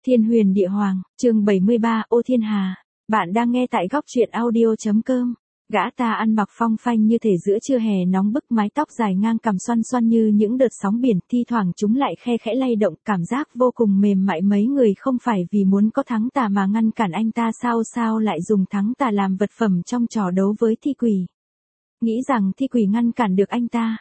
Thiên huyền địa hoàng, chương 73, Ô Thiên Hà. Bạn đang nghe tại góc truyện audio.com. Gã ta ăn mặc phong phanh như thể giữa trưa hè nóng bức, mái tóc dài ngang cằm xoăn xoăn như những đợt sóng biển, thi thoảng chúng lại khe khẽ lay động, cảm giác vô cùng mềm mại. Mấy người không phải vì muốn có thắng tà mà ngăn cản anh ta sao lại dùng thắng tà làm vật phẩm trong trò đấu với thi quỷ. Nghĩ rằng thi quỷ ngăn cản được anh ta.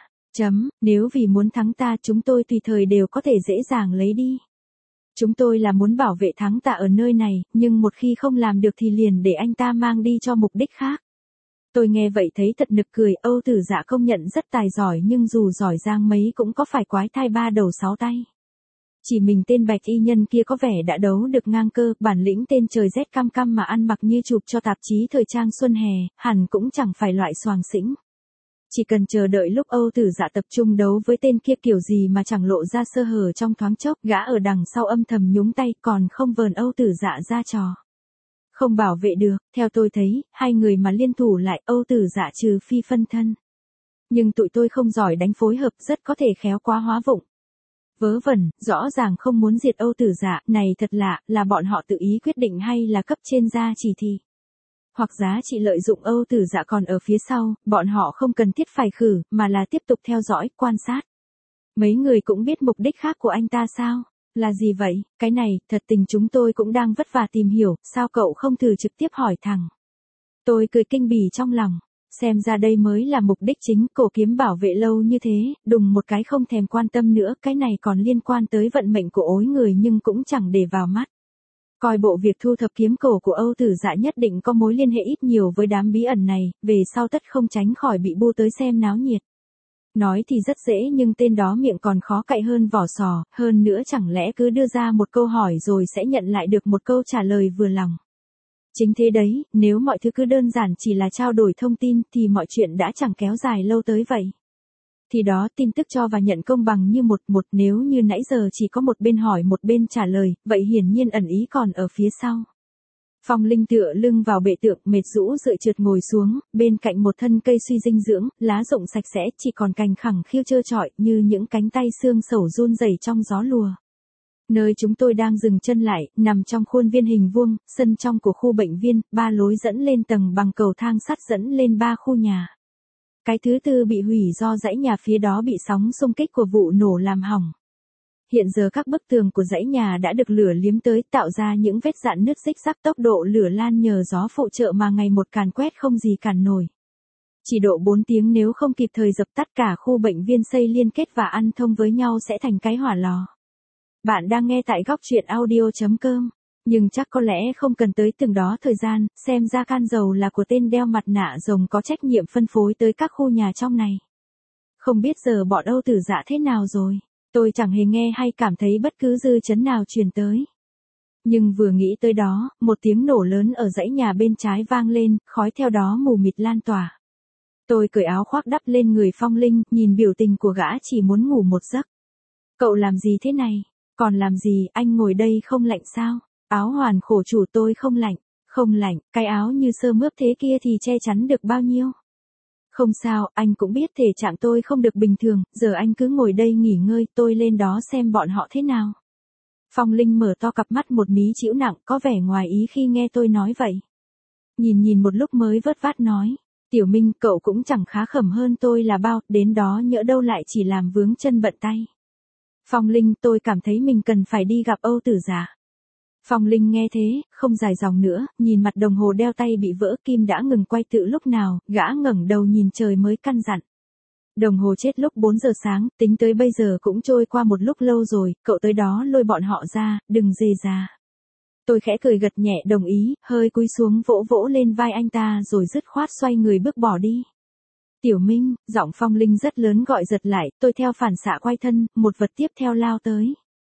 Nếu vì muốn thắng ta chúng tôi tùy thời đều có thể dễ dàng lấy đi. Chúng tôi là muốn bảo vệ thắng tà ở nơi này, nhưng một khi không làm được thì liền để anh ta mang đi cho mục đích khác. Tôi nghe vậy thấy thật nực cười. Âu Tử Dạ công nhận rất tài giỏi, nhưng dù giỏi giang mấy cũng có phải quái thai ba đầu sáu tay. Chỉ mình tên bạch y nhân kia có vẻ đã đấu được ngang cơ, bản lĩnh tên trời rét căm căm mà ăn mặc như chụp cho tạp chí thời trang xuân hè, hẳn cũng chẳng phải loại xoàng xĩnh. Chỉ cần chờ đợi lúc Âu Tử Dạ tập trung đấu với tên kia kiểu gì mà chẳng lộ ra sơ hở trong thoáng chốc, gã ở đằng sau âm thầm nhúng tay còn không vờn Âu Tử Dạ ra trò. Không bảo vệ được, theo tôi thấy, hai người mà liên thủ lại Âu Tử Dạ trừ phi phân thân. Nhưng tụi tôi không giỏi đánh phối hợp, rất có thể khéo quá hóa vụng. Vớ vẩn, rõ ràng không muốn diệt Âu Tử Dạ, này thật lạ, là bọn họ tự ý quyết định hay là cấp trên ra chỉ thị? Hoặc giá trị lợi dụng Âu Tử Dạ còn ở phía sau, bọn họ không cần thiết phải khử, mà là tiếp tục theo dõi, quan sát. Mấy người cũng biết mục đích khác của anh ta sao? Là gì vậy? Cái này, thật tình chúng tôi cũng đang vất vả tìm hiểu, sao cậu không thử trực tiếp hỏi thẳng? Tôi cười kinh bỉ trong lòng. Xem ra đây mới là mục đích chính, cổ kiếm bảo vệ lâu như thế, đùng một cái không thèm quan tâm nữa, cái này còn liên quan tới vận mệnh của ối người nhưng cũng chẳng để vào mắt. Coi bộ việc thu thập kiếm cổ của Âu Tử Dạ nhất định có mối liên hệ ít nhiều với đám bí ẩn này, về sau tất không tránh khỏi bị bu tới xem náo nhiệt. Nói thì rất dễ nhưng tên đó miệng còn khó cạy hơn vỏ sò, hơn nữa chẳng lẽ cứ đưa ra một câu hỏi rồi sẽ nhận lại được một câu trả lời vừa lòng. Chính thế đấy, nếu mọi thứ cứ đơn giản chỉ là trao đổi thông tin thì mọi chuyện đã chẳng kéo dài lâu tới vậy. Thì đó, tin tức cho và nhận công bằng như một, nếu như nãy giờ chỉ có một bên hỏi một bên trả lời, vậy hiển nhiên ẩn ý còn ở phía sau. Phong Linh tựa lưng vào bệ tượng, mệt rũ rượi trượt ngồi xuống, bên cạnh một thân cây suy dinh dưỡng, lá rụng sạch sẽ, chỉ còn cành khẳng khiu trơ trọi như những cánh tay xương sẩu run rẩy trong gió lùa. Nơi chúng tôi đang dừng chân lại, nằm trong khuôn viên hình vuông, sân trong của khu bệnh viên, 3 lối dẫn lên tầng bằng cầu thang sắt dẫn lên 3 khu nhà. Cái thứ tư bị hủy do dãy nhà phía đó bị sóng xung kích của vụ nổ làm hỏng. Hiện giờ các bức tường của dãy nhà đã được lửa liếm tới, tạo ra những vết rạn nứt rích rắc, tốc độ lửa lan nhờ gió phụ trợ mà ngày một càn quét không gì cản nổi. Chỉ độ 4 tiếng nếu không kịp thời dập tắt, cả khu bệnh viên xây liên kết và ăn thông với nhau sẽ thành cái hỏa lò. Bạn đang nghe tại góc truyện audio.com. Nhưng chắc có lẽ không cần tới từng đó thời gian, xem ra can dầu là của tên đeo mặt nạ rồng có trách nhiệm phân phối tới các khu nhà trong này. Không biết giờ bọn Âu Tử Dạ thế nào rồi, tôi chẳng hề nghe hay cảm thấy bất cứ dư chấn nào truyền tới. Nhưng vừa nghĩ tới đó, một tiếng nổ lớn ở dãy nhà bên trái vang lên, khói theo đó mù mịt lan tỏa. Tôi cởi áo khoác đắp lên người Phong Linh, nhìn biểu tình của gã chỉ muốn ngủ một giấc. Cậu làm gì thế này? Còn làm gì, anh ngồi đây không lạnh sao? Áo hoàn khổ chủ tôi không lạnh. Không lạnh, cái áo như sơ mướp thế kia thì che chắn được bao nhiêu? Không sao, anh cũng biết thể trạng tôi không được bình thường, giờ anh cứ ngồi đây nghỉ ngơi, tôi lên đó xem bọn họ thế nào. Phong Linh mở to cặp mắt một mí chĩu nặng, có vẻ ngoài ý khi nghe tôi nói vậy. Nhìn một lúc mới vớt vát nói, Tiểu Minh, cậu cũng chẳng khá khẩm hơn tôi là bao, đến đó nhỡ đâu lại chỉ làm vướng chân bận tay. Phong Linh, tôi cảm thấy mình cần phải đi gặp Âu Tử Dạ. Phong Linh nghe thế, không dài dòng nữa, nhìn mặt đồng hồ đeo tay bị vỡ, kim đã ngừng quay tự lúc nào, gã ngẩng đầu nhìn trời mới căn dặn. Đồng hồ chết lúc 4 giờ sáng, tính tới bây giờ cũng trôi qua một lúc lâu rồi, cậu tới đó lôi bọn họ ra, đừng dề già. Tôi khẽ cười gật nhẹ đồng ý, hơi cúi xuống vỗ lên vai anh ta rồi dứt khoát xoay người bước bỏ đi. Tiểu Minh, giọng Phong Linh rất lớn gọi giật lại, tôi theo phản xạ quay thân, một vật tiếp theo lao tới.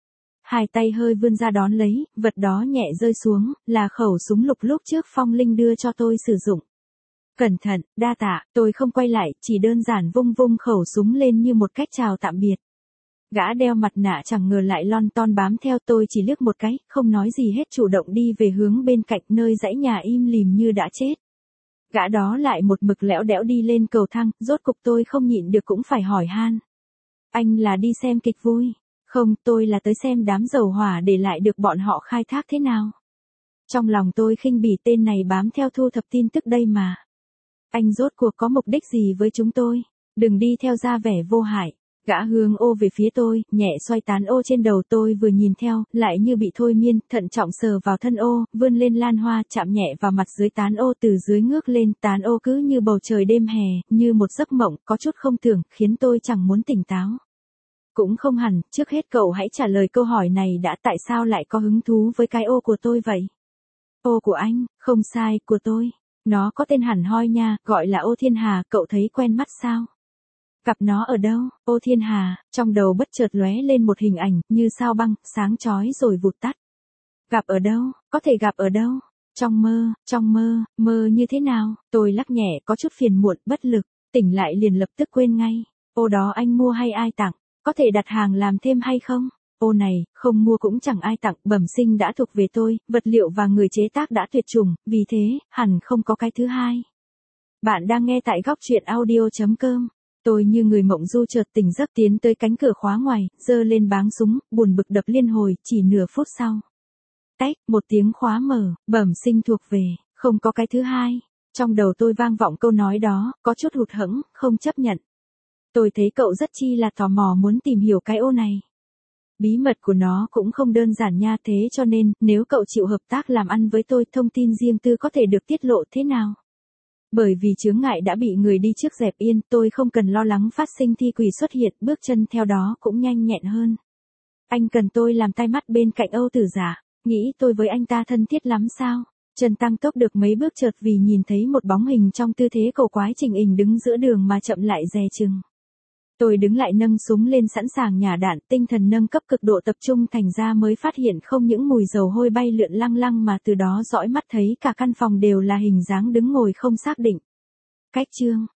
Hai tay hơi vươn ra đón lấy, vật đó nhẹ rơi xuống, là khẩu súng lục lúc trước Phong Linh đưa cho tôi sử dụng. Cẩn thận, đa tạ, tôi không quay lại, chỉ đơn giản vung khẩu súng lên như một cách chào tạm biệt. Gã đeo mặt nạ chẳng ngờ lại lon ton bám theo, tôi chỉ liếc một cái, không nói gì hết, chủ động đi về hướng bên cạnh nơi dãy nhà im lìm như đã chết. Gã đó lại một mực lẽo đẽo đi lên cầu thang, rốt cục tôi không nhịn được cũng phải hỏi han. Anh là đi xem kịch vui? Không, tôi là tới xem đám dầu hỏa để lại được bọn họ khai thác thế nào. Trong lòng tôi khinh bỉ tên này bám theo thu thập tin tức đây mà. Anh rốt cuộc có mục đích gì với chúng tôi? Đừng đi theo ra vẻ vô hại. Gã hướng ô về phía tôi, nhẹ xoay tán ô trên đầu tôi vừa nhìn theo, lại như bị thôi miên, thận trọng sờ vào thân ô, vươn lên lan hoa, chạm nhẹ vào mặt dưới tán ô từ dưới ngước lên, tán ô cứ như bầu trời đêm hè, như một giấc mộng, có chút không tưởng, khiến tôi chẳng muốn tỉnh táo. Cũng không hẳn, trước hết cậu hãy trả lời câu hỏi này đã, tại sao lại có hứng thú với cái ô của tôi vậy? Ô của anh, không sai, của tôi. Nó có tên hẳn hoi nha, gọi là ô thiên hà, cậu thấy quen mắt sao? Gặp nó ở đâu? Ô thiên hà, trong đầu bất chợt lóe lên một hình ảnh, như sao băng, sáng chói rồi vụt tắt. Gặp ở đâu? Có thể gặp ở đâu? Trong mơ, mơ như thế nào? Tôi lắc nhẹ, có chút phiền muộn, bất lực, tỉnh lại liền lập tức quên ngay. Ô đó anh mua hay ai tặng? Có thể đặt hàng làm thêm hay không? Ô này, không mua cũng chẳng ai tặng, bẩm sinh đã thuộc về tôi, vật liệu và người chế tác đã tuyệt chủng, vì thế, hẳn không có cái thứ hai. Bạn đang nghe tại góc truyện audio.com. Tôi như người mộng du chợt tỉnh giấc tiến tới cánh cửa khóa ngoài, giơ lên báng súng, buồn bực đập liên hồi, chỉ nửa phút sau. Tách, một tiếng khóa mở, bẩm sinh thuộc về, không có cái thứ hai. Trong đầu tôi vang vọng câu nói đó, có chút hụt hẫng, không chấp nhận. Tôi thấy cậu rất chi là tò mò muốn tìm hiểu cái ô này. Bí mật của nó cũng không đơn giản nha, thế cho nên, nếu cậu chịu hợp tác làm ăn với tôi, thông tin riêng tư có thể được tiết lộ thế nào? Bởi vì chướng ngại đã bị người đi trước dẹp yên, tôi không cần lo lắng phát sinh thi quỷ xuất hiện, bước chân theo đó cũng nhanh nhẹn hơn. Anh cần tôi làm tai mắt bên cạnh Âu Tử Giả, nghĩ tôi với anh ta thân thiết lắm sao? Chân tăng tốc được mấy bước chợt vì nhìn thấy một bóng hình trong tư thế cổ quái chỉnh hình đứng giữa đường mà chậm lại dè chừng. Tôi đứng lại nâng súng lên sẵn sàng nhả đạn, tinh thần nâng cấp cực độ tập trung, thành ra mới phát hiện không những mùi dầu hôi bay lượn lăng lăng mà từ đó dõi mắt thấy cả căn phòng đều là hình dáng đứng ngồi không xác định. Cách chương,